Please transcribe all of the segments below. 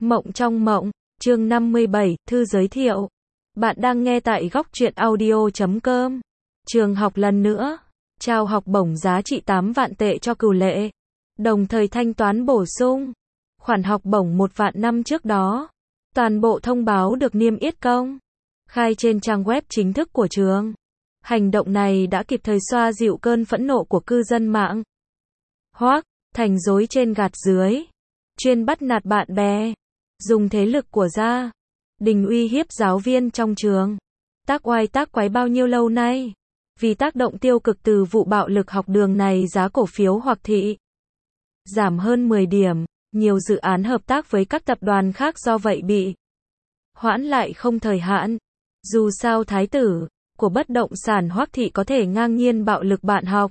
Mộng trong mộng, chương 57, thư giới thiệu. Bạn đang nghe tại góc truyện audio.com. Trường học lần nữa, trao học bổng giá trị 8 vạn tệ cho Cửu Lệ. Đồng thời thanh toán bổ sung khoản học bổng 1 vạn năm trước đó. Toàn bộ thông báo được niêm yết công khai trên trang web chính thức của trường. Hành động này đã kịp thời xoa dịu cơn phẫn nộ của cư dân mạng. Hoắc Thành dối trên gạt dưới, chuyên bắt nạt bạn bè, dùng thế lực của gia đình uy hiếp giáo viên trong trường. Tác oai tác quái bao nhiêu lâu nay. Vì tác động tiêu cực từ vụ bạo lực học đường này, giá cổ phiếu Hoắc Thị giảm hơn 10 điểm, nhiều dự án hợp tác với các tập đoàn khác do vậy bị hoãn lại không thời hạn. Dù sao thái tử của bất động sản Hoắc Thị có thể ngang nhiên bạo lực bạn học,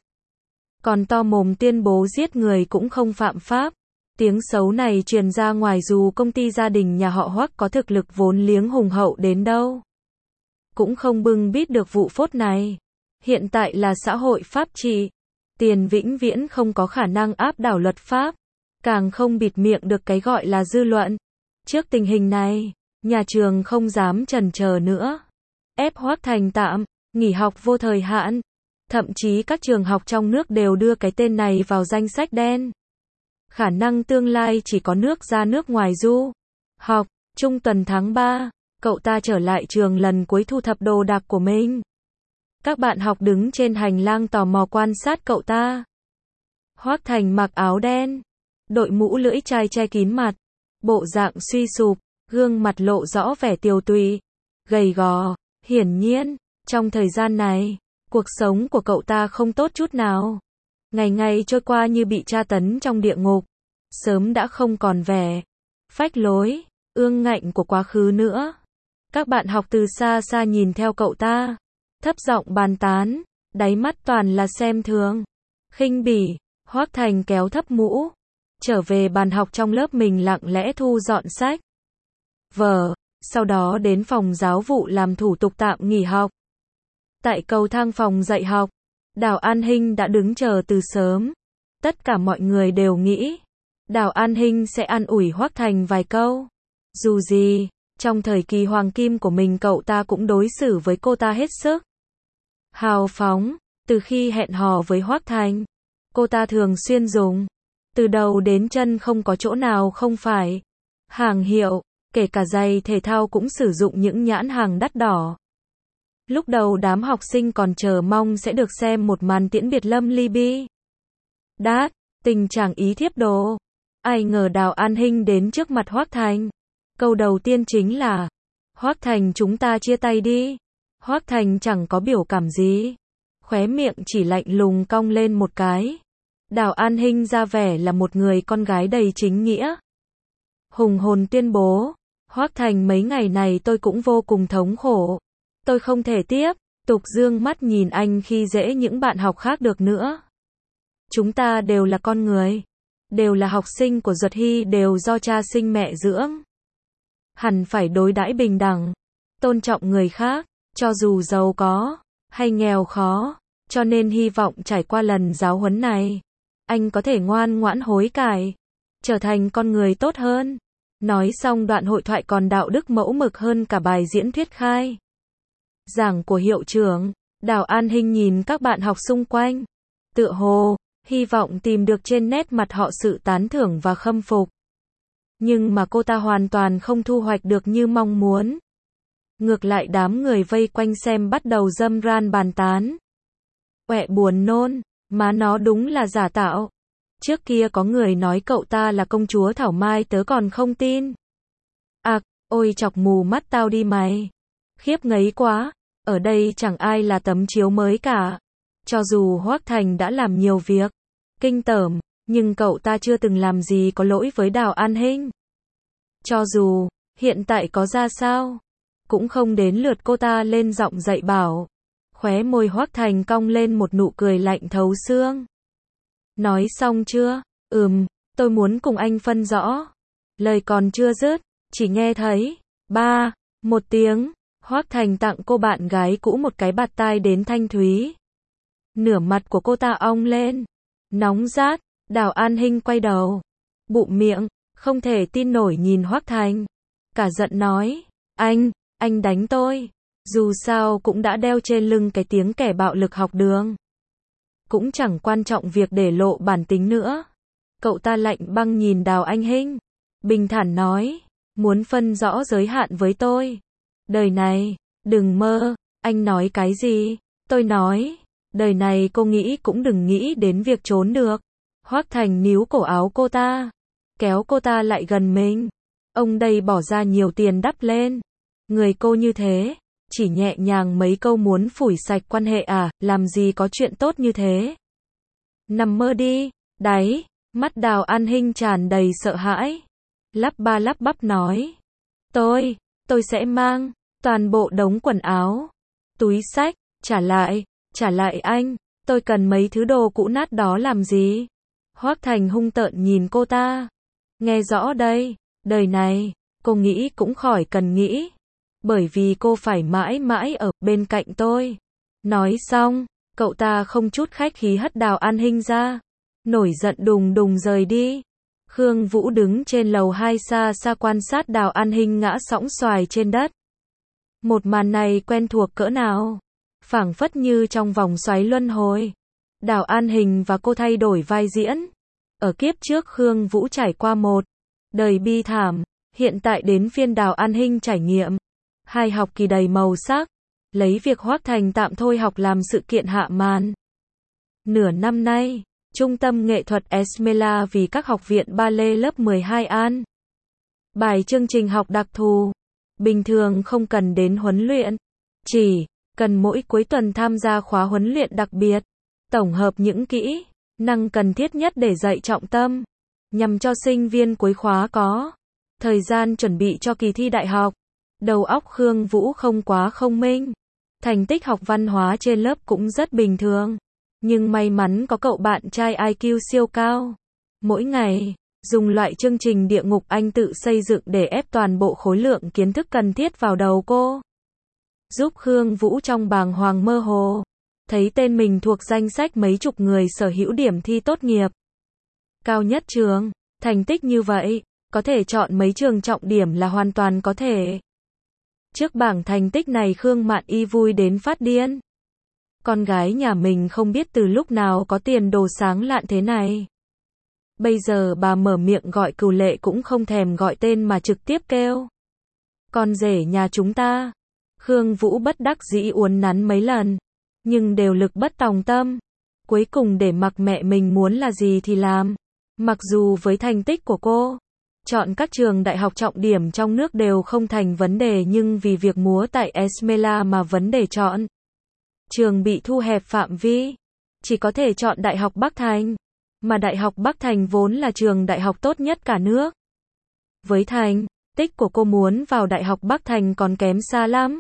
còn to mồm tuyên bố giết người cũng không phạm pháp. Tiếng xấu này truyền ra ngoài dù công ty gia đình nhà họ Hoắc có thực lực vốn liếng hùng hậu đến đâu, cũng không bưng bít được vụ phốt này. Hiện tại là xã hội pháp trị, tiền vĩnh viễn không có khả năng áp đảo luật pháp, càng không bịt miệng được cái gọi là dư luận. Trước tình hình này, nhà trường không dám chần chờ nữa, ép Hoắc Thành tạm nghỉ học vô thời hạn. Thậm chí các trường học trong nước đều đưa cái tên này vào danh sách đen. Khả năng tương lai chỉ có nước ra nước ngoài du học. Trung tuần tháng 3, cậu ta trở lại trường lần cuối thu thập đồ đạc của mình. Các bạn học đứng trên hành lang tò mò quan sát cậu ta. Hoắc Thành mặc áo đen, đội mũ lưỡi chai che kín mặt, bộ dạng suy sụp, gương mặt lộ rõ vẻ tiều tụy, gầy gò. Hiển nhiên, trong thời gian này, cuộc sống của cậu ta không tốt chút nào. Ngày ngày trôi qua như bị tra tấn trong địa ngục, sớm đã không còn vẻ phách lối, ương ngạnh của quá khứ nữa. Các bạn học từ xa xa nhìn theo cậu ta, thấp giọng bàn tán, đáy mắt toàn là xem thường, khinh bỉ. Hoắc Thành kéo thấp mũ, trở về bàn học trong lớp mình lặng lẽ thu dọn sách vở, sau đó đến phòng giáo vụ làm thủ tục tạm nghỉ học. Tại cầu thang phòng dạy học, Đào An Hinh đã đứng chờ từ sớm. Tất cả mọi người đều nghĩ Đào An Hinh sẽ an ủi Hoắc Thành vài câu. Dù gì, trong thời kỳ hoàng kim của mình cậu ta cũng đối xử với cô ta hết sức hào phóng. Từ khi hẹn hò với Hoắc Thành, cô ta thường xuyên dùng từ đầu đến chân không có chỗ nào không phải hàng hiệu, kể cả giày thể thao cũng sử dụng những nhãn hàng đắt đỏ. Lúc đầu đám học sinh còn chờ mong sẽ được xem một màn tiễn biệt lâm ly bi đát, tình trạng ý thiếp đồ. Ai ngờ Đào An Hinh đến trước mặt Hoắc Thành. Câu đầu tiên chính là: Hoắc Thành, chúng ta chia tay đi. Hoắc Thành chẳng có biểu cảm gì, khóe miệng chỉ lạnh lùng cong lên một cái. Đào An Hinh ra vẻ là một người con gái đầy chính nghĩa, hùng hồn tuyên bố: Hoắc Thành, mấy ngày này tôi cũng vô cùng thống khổ. Tôi không thể tiếp tục dương mắt nhìn anh khi dễ những bạn học khác được nữa. Chúng ta đều là con người, đều là học sinh của Duật Hy, đều do cha sinh mẹ dưỡng. Hẳn phải đối đãi bình đẳng, tôn trọng người khác, cho dù giàu có hay nghèo khó. Cho nên hy vọng trải qua lần giáo huấn này, anh có thể ngoan ngoãn hối cải, trở thành con người tốt hơn. Nói xong đoạn hội thoại còn đạo đức mẫu mực hơn cả bài diễn thuyết khai giảng của hiệu trưởng. Đào An Hinh nhìn các bạn học xung quanh, tựa hồ hy vọng tìm được trên nét mặt họ sự tán thưởng và khâm phục. Nhưng mà cô ta hoàn toàn không thu hoạch được như mong muốn. Ngược lại đám người vây quanh xem bắt đầu râm ran bàn tán. Uẹ, buồn nôn, má nó đúng là giả tạo. Trước kia có người nói cậu ta là công chúa Thảo Mai tớ còn không tin. Ôi chọc mù mắt tao đi mày. Khiếp ngấy quá, ở đây chẳng ai là tấm chiếu mới cả. Cho dù Hoắc Thành đã làm nhiều việc kinh tởm, nhưng cậu ta chưa từng làm gì có lỗi với Đào An Hinh. Cho dù hiện tại có ra sao, cũng không đến lượt cô ta lên giọng dạy bảo. Khóe môi Hoắc Thành cong lên một nụ cười lạnh thấu xương. Nói xong chưa? Tôi muốn cùng anh phân rõ. Lời còn chưa dứt, chỉ nghe thấy một tiếng. Hoắc Thành tặng cô bạn gái cũ một cái bạt tai đến thanh thúy. Nửa mặt của cô ta ong lên, nóng rát. Đào An Hinh quay đầu, bụm miệng, không thể tin nổi nhìn Hoắc Thành. Cả giận nói, anh đánh tôi. Dù sao cũng đã đeo trên lưng cái tiếng kẻ bạo lực học đường. Cũng chẳng quan trọng việc để lộ bản tính nữa. Cậu ta lạnh băng nhìn Đào Anh Hinh. Bình thản nói, muốn phân rõ giới hạn với tôi. Đời này, đừng mơ. Anh nói cái gì? Tôi nói, đời này cô nghĩ cũng đừng nghĩ đến việc trốn được. Hoắc Thành níu cổ áo cô ta, kéo cô ta lại gần mình. Ông đây bỏ ra nhiều tiền đắp lên. Người cô như thế, chỉ nhẹ nhàng mấy câu muốn phủi sạch quan hệ à, làm gì có chuyện tốt như thế. Nằm mơ đi, đấy, mắt Đào An Hinh tràn đầy sợ hãi. Lắp ba lắp bắp nói, tôi sẽ mang toàn bộ đống quần áo, túi xách, trả lại anh, tôi cần mấy thứ đồ cũ nát đó làm gì? Hoắc Thành hung tợn nhìn cô ta. Nghe rõ đây, đời này, cô nghĩ cũng khỏi cần nghĩ. Bởi vì cô phải mãi mãi ở bên cạnh tôi. Nói xong, cậu ta không chút khách khí hất Đào An Hinh ra. Nổi giận đùng đùng rời đi. Khương Vũ đứng trên lầu 2 xa xa quan sát Đào An Hinh ngã sõng xoài trên đất. Một màn này quen thuộc cỡ nào? Phảng phất như trong vòng xoáy luân hồi. Đào An Hinh và cô thay đổi vai diễn. Ở kiếp trước Khương Vũ trải qua một đời bi thảm, hiện tại đến phiên Đào An Hinh trải nghiệm hai học kỳ đầy màu sắc, lấy việc Hoắc Thành tạm thôi học làm sự kiện hạ màn. Nửa năm nay, Trung tâm Nghệ thuật Esmela vì các học viện ballet lớp 12 An bài chương trình học đặc thù, bình thường không cần đến huấn luyện, chỉ cần mỗi cuối tuần tham gia khóa huấn luyện đặc biệt, tổng hợp những kỹ năng cần thiết nhất để dạy trọng tâm, nhằm cho sinh viên cuối khóa có thời gian chuẩn bị cho kỳ thi đại học. Đầu óc Khương Vũ không quá thông minh, thành tích học văn hóa trên lớp cũng rất bình thường, nhưng may mắn có cậu bạn trai IQ siêu cao. Mỗi ngày, dùng loại chương trình địa ngục anh tự xây dựng để ép toàn bộ khối lượng kiến thức cần thiết vào đầu cô. Giúp Khương Vũ trong bàng hoàng mơ hồ, thấy tên mình thuộc danh sách mấy chục người sở hữu điểm thi tốt nghiệp cao nhất trường. Thành tích như vậy, có thể chọn mấy trường trọng điểm là hoàn toàn có thể. Trước bảng thành tích này Khương Mạn Y vui đến phát điên. Con gái nhà mình không biết từ lúc nào có tiền đồ sáng lạn thế này. Bây giờ bà mở miệng gọi Cửu Lệ cũng không thèm gọi tên mà trực tiếp kêu. Con rể nhà chúng ta. Khương Vũ bất đắc dĩ uốn nắn mấy lần, nhưng đều lực bất tòng tâm. Cuối cùng để mặc mẹ mình muốn là gì thì làm. Mặc dù với thành tích của cô, chọn các trường đại học trọng điểm trong nước đều không thành vấn đề, nhưng vì việc múa tại Esmela mà vấn đề chọn trường bị thu hẹp phạm vi, chỉ có thể chọn Đại học Bắc Thành, mà Đại học Bắc Thành vốn là trường đại học tốt nhất cả nước. Với thành tích của cô muốn vào Đại học Bắc Thành còn kém xa lắm.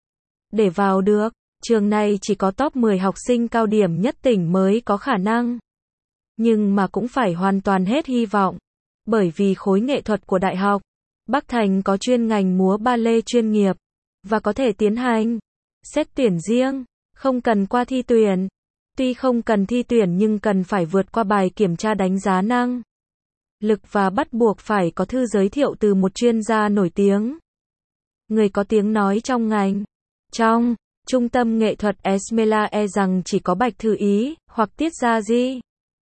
Để vào được, trường này chỉ có top 10 học sinh cao điểm nhất tỉnh mới có khả năng. Nhưng mà cũng phải hoàn toàn hết hy vọng. Bởi vì khối nghệ thuật của Đại học Bắc Thành có chuyên ngành múa ballet chuyên nghiệp, và có thể tiến hành xét tuyển riêng, không cần qua thi tuyển. Tuy không cần thi tuyển nhưng cần phải vượt qua bài kiểm tra đánh giá năng lực và bắt buộc phải có thư giới thiệu từ một chuyên gia nổi tiếng, người có tiếng nói trong ngành. Trong Trung tâm Nghệ thuật Esmela e rằng chỉ có Bạch Thư Ý hoặc Tiết Gia Di,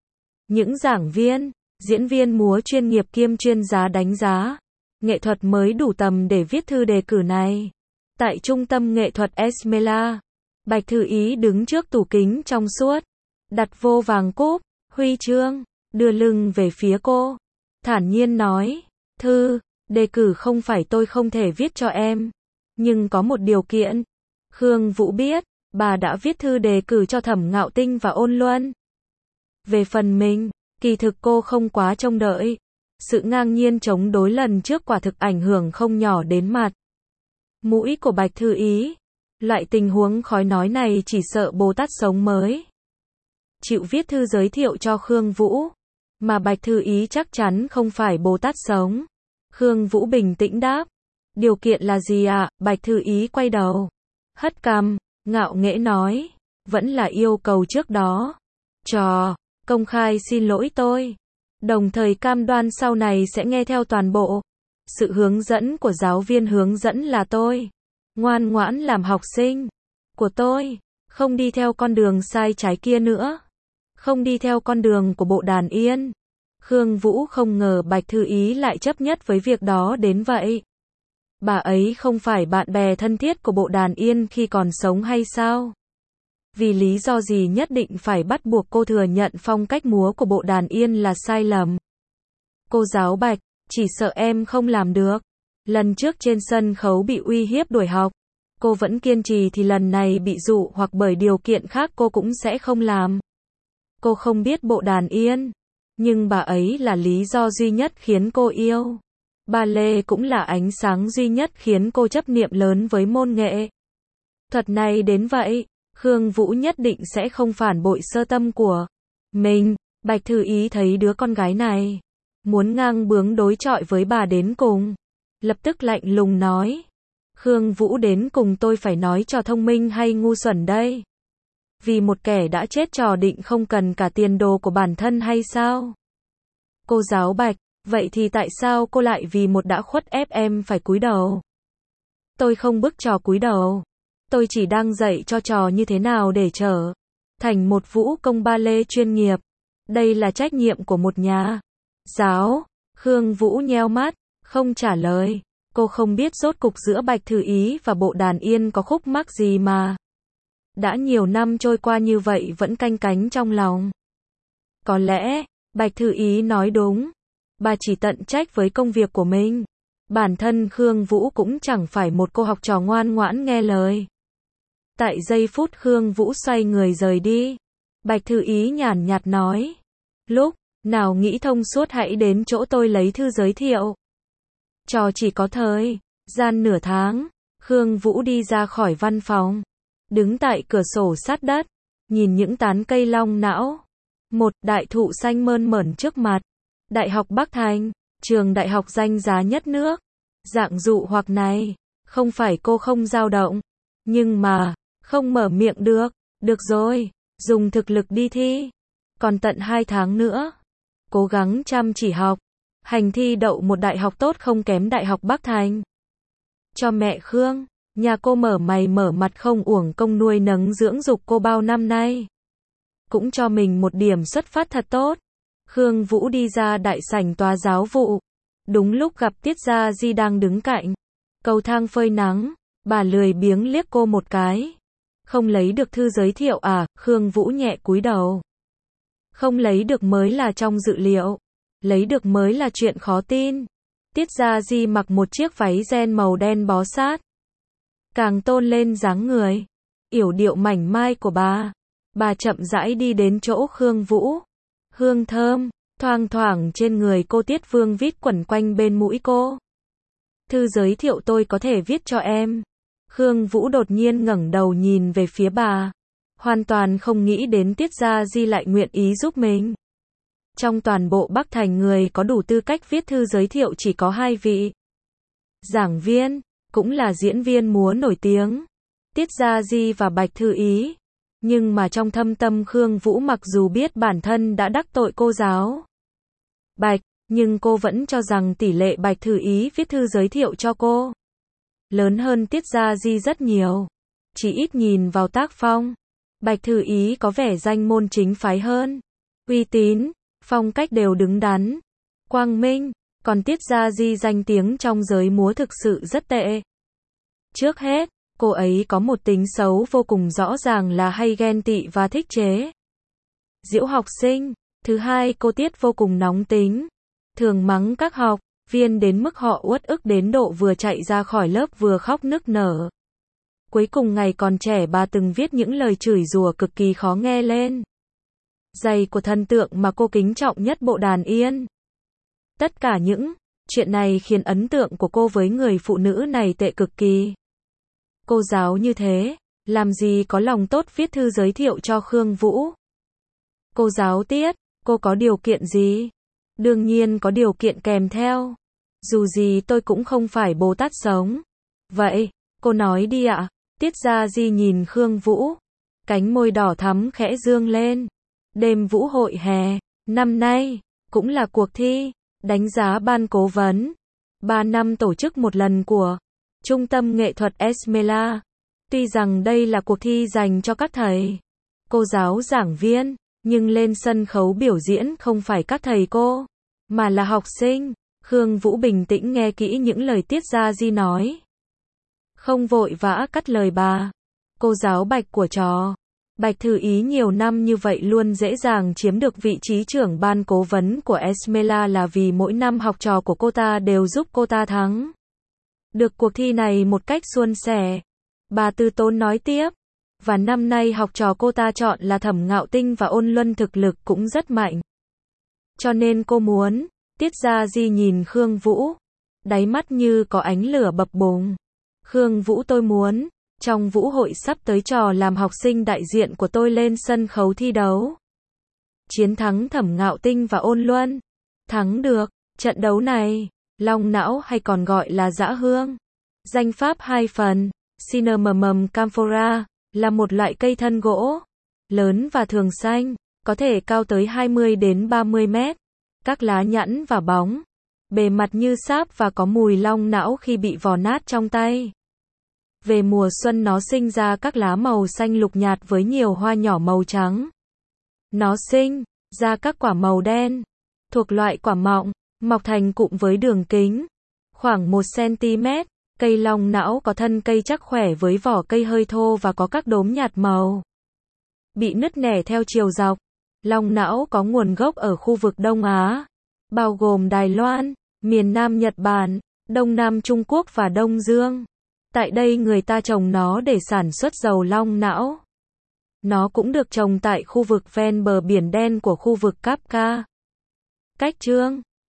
những giảng viên, diễn viên múa chuyên nghiệp kiêm chuyên gia đánh giá nghệ thuật mới đủ tầm để viết thư đề cử này. Tại Trung tâm Nghệ thuật Esmela, Bạch Thư Ý đứng trước tủ kính trong suốt, đặt vô vàng cúp, huy chương, đưa lưng về phía cô, thản nhiên nói, thư đề cử không phải tôi không thể viết cho em, nhưng có một điều kiện. Khương Vũ biết, bà đã viết thư đề cử cho Thẩm Ngạo Tinh và Ôn Luân. Về phần mình, kỳ thực cô không quá trông đợi. Sự ngang nhiên chống đối lần trước quả thực ảnh hưởng không nhỏ đến mặt mũi của Bạch Thư Ý. Loại tình huống khói nói này chỉ sợ Bồ Tát sống mới chịu viết thư giới thiệu cho Khương Vũ, mà Bạch Thư Ý chắc chắn không phải Bồ Tát sống. Khương Vũ bình tĩnh đáp, điều kiện là gì ạ? Bạch Thư Ý quay đầu, hất cằm, ngạo nghễ nói, vẫn là yêu cầu trước đó. Công khai xin lỗi tôi. Đồng thời cam đoan sau này sẽ nghe theo toàn bộ sự hướng dẫn của giáo viên hướng dẫn là tôi. Ngoan ngoãn làm học sinh của tôi. Không đi theo con đường sai trái kia nữa. Không đi theo con đường của Bộ Đàn Yên. Khương Vũ không ngờ Bạch Thư Ý lại chấp nhất với việc đó đến vậy. Bà ấy không phải bạn bè thân thiết của Bộ Đàn Yên khi còn sống hay sao? Vì lý do gì nhất định phải bắt buộc cô thừa nhận phong cách múa của Bộ Đàn Yên là sai lầm? Cô giáo Bạch, chỉ sợ em không làm được. Lần trước trên sân khấu bị uy hiếp đuổi học. Cô vẫn kiên trì thì lần này bị dụ hoặc bởi điều kiện khác cô cũng sẽ không làm. Cô không biết Bộ Đàn Yên. Nhưng bà ấy là lý do duy nhất khiến cô yêu. Ballet cũng là ánh sáng duy nhất khiến cô chấp niệm lớn với môn nghệ thuật này đến vậy. Khương Vũ nhất định sẽ không phản bội sơ tâm của mình. Bạch Thư Ý thấy đứa con gái này muốn ngang bướng đối chọi với bà đến cùng. Lập tức lạnh lùng nói. Khương Vũ, đến cùng tôi phải nói trò thông minh hay ngu xuẩn đây? Vì một kẻ đã chết trò định không cần cả tiền đồ của bản thân hay sao? Cô giáo Bạch, vậy thì tại sao cô lại vì một đã khuất ép em phải cúi đầu? Tôi không bức trò cúi đầu. Tôi chỉ đang dạy cho trò như thế nào để trở thành một vũ công ballet chuyên nghiệp. Đây là trách nhiệm của một nhà giáo. Khương Vũ nheo mắt, không trả lời. Cô không biết rốt cục giữa Bạch Thư Ý và Bộ Đàn Yên có khúc mắc gì mà đã nhiều năm trôi qua như vậy vẫn canh cánh trong lòng. Có lẽ, Bạch Thư Ý nói đúng. Bà chỉ tận trách với công việc của mình. Bản thân Khương Vũ cũng chẳng phải một cô học trò ngoan ngoãn nghe lời. Tại giây phút Khương Vũ xoay người rời đi, Bạch Thư Ý nhàn nhạt nói. Lúc nào nghĩ thông suốt hãy đến chỗ tôi lấy thư giới thiệu. Trò chỉ có thời gian nửa tháng, Khương Vũ đi ra khỏi văn phòng. Đứng tại cửa sổ sát đất, nhìn những tán cây long não. Một đại thụ xanh mơn mởn trước mặt. Đại học Bắc Thành, trường đại học danh giá nhất nước. Dạng dụ hoặc này, không phải cô không dao động. Nhưng mà, không mở miệng được. Được rồi, dùng thực lực đi thi. Còn tận 2 tháng nữa. Cố gắng chăm chỉ học. Hành thi đậu một đại học tốt không kém đại học Bắc Thành. Cho mẹ Khương, nhà cô mở mày mở mặt không uổng công nuôi nấng dưỡng dục cô bao năm nay. Cũng cho mình một điểm xuất phát thật tốt. Khương Vũ đi ra đại sảnh tòa giáo vụ. Đúng lúc gặp Tiết Gia Di đang đứng cạnh cầu thang phơi nắng. Bà lười biếng liếc cô một cái. Không lấy được thư giới thiệu à? Khương Vũ nhẹ cúi đầu. Không lấy được mới là trong dự liệu. Lấy được mới là chuyện khó tin. Tiết Gia Di mặc một chiếc váy ren màu đen bó sát. Càng tôn lên dáng người yểu điệu mảnh mai của bà. Bà chậm rãi đi đến chỗ Khương Vũ. Hương thơm thoang thoảng trên người cô, Tiết Vương vít quẩn quanh bên mũi cô. Thư giới thiệu tôi có thể viết cho em. Khương Vũ đột nhiên ngẩng đầu nhìn về phía bà. Hoàn toàn không nghĩ đến Tiết Gia Di lại nguyện ý giúp mình. Trong toàn bộ Bắc Thành người có đủ tư cách viết thư giới thiệu chỉ có 2 vị. Giảng viên, cũng là diễn viên múa nổi tiếng. Tiết Gia Di và Bạch Thư Ý. Nhưng mà trong thâm tâm Khương Vũ mặc dù biết bản thân đã đắc tội cô giáo Bạch, nhưng cô vẫn cho rằng tỷ lệ Bạch Thư Ý viết thư giới thiệu cho cô lớn hơn Tiết Gia Di rất nhiều. Chỉ ít nhìn vào tác phong, Bạch Thư Ý có vẻ danh môn chính phái hơn. Uy tín, phong cách đều đứng đắn, quang minh. Còn Tiết Gia Di danh tiếng trong giới múa thực sự rất tệ. Trước hết, cô ấy có một tính xấu vô cùng rõ ràng là hay ghen tị và thích chế giễu học sinh. Thứ hai, cô Tiết vô cùng nóng tính, thường mắng các học viên đến mức họ uất ức đến độ vừa chạy ra khỏi lớp vừa khóc nức nở. Cuối cùng ngày còn trẻ bà từng viết những lời chửi rủa cực kỳ khó nghe lên giày của thần tượng mà cô kính trọng nhất Bộ Đàn Yên. Tất cả những chuyện này khiến ấn tượng của cô với người phụ nữ này tệ cực kỳ. Cô giáo như thế, làm gì có lòng tốt viết thư giới thiệu cho Khương Vũ. Cô giáo Tiết, cô có điều kiện gì? Đương nhiên có điều kiện kèm theo. Dù gì tôi cũng không phải Bồ Tát sống. Vậy, cô nói đi ạ. Tiết Gia Di nhìn Khương Vũ. Cánh môi đỏ thắm khẽ dương lên. Đêm vũ hội hè, năm nay, cũng là cuộc thi đánh giá ban cố vấn 3 năm tổ chức một lần của Trung tâm Nghệ thuật Esmela. Tuy rằng đây là cuộc thi dành cho các thầy, cô giáo giảng viên, nhưng lên sân khấu biểu diễn không phải các thầy cô, mà là học sinh. Khương Vũ bình tĩnh nghe kỹ những lời Tiết Gia Di nói. Không vội vã cắt lời bà. Cô giáo Bạch của trò. Bạch Thư Ý nhiều năm như vậy luôn dễ dàng chiếm được vị trí trưởng ban cố vấn của Esmela là vì mỗi năm học trò của cô ta đều giúp cô ta thắng được cuộc thi này một cách suôn sẻ. Bà Tư Tốn nói tiếp. Và năm nay học trò cô ta chọn là Thẩm Ngạo Tinh và Ôn Luân thực lực cũng rất mạnh. Cho nên cô muốn, Tiết Gia Di nhìn Khương Vũ, đáy mắt như có ánh lửa bập bùng. Khương Vũ, tôi muốn, trong vũ hội sắp tới trò làm học sinh đại diện của tôi lên sân khấu thi đấu. Chiến thắng Thẩm Ngạo Tinh và Ôn Luân. Thắng được, trận đấu này, long não hay còn gọi là dã hương. Danh pháp 2 phần, Cinnamomum camphora, là một loại cây thân gỗ, lớn và thường xanh, có thể cao tới 20 đến 30 mét. Các lá nhẵn và bóng, bề mặt như sáp và có mùi long não khi bị vò nát trong tay. Về mùa xuân nó sinh ra các lá màu xanh lục nhạt với nhiều hoa nhỏ màu trắng. Nó sinh ra các quả màu đen, thuộc loại quả mọng, mọc thành cụm với đường kính khoảng 1 cm. Cây long não có thân cây chắc khỏe với vỏ cây hơi thô và có các đốm nhạt màu, bị nứt nẻ theo chiều dọc. Long não có nguồn gốc ở khu vực Đông Á, bao gồm Đài Loan, miền Nam Nhật Bản, Đông Nam Trung Quốc và Đông Dương. Tại đây người ta trồng nó để sản xuất dầu long não. Nó cũng được trồng tại khu vực ven bờ Biển Đen của khu vực Cáp Ca. Cách trương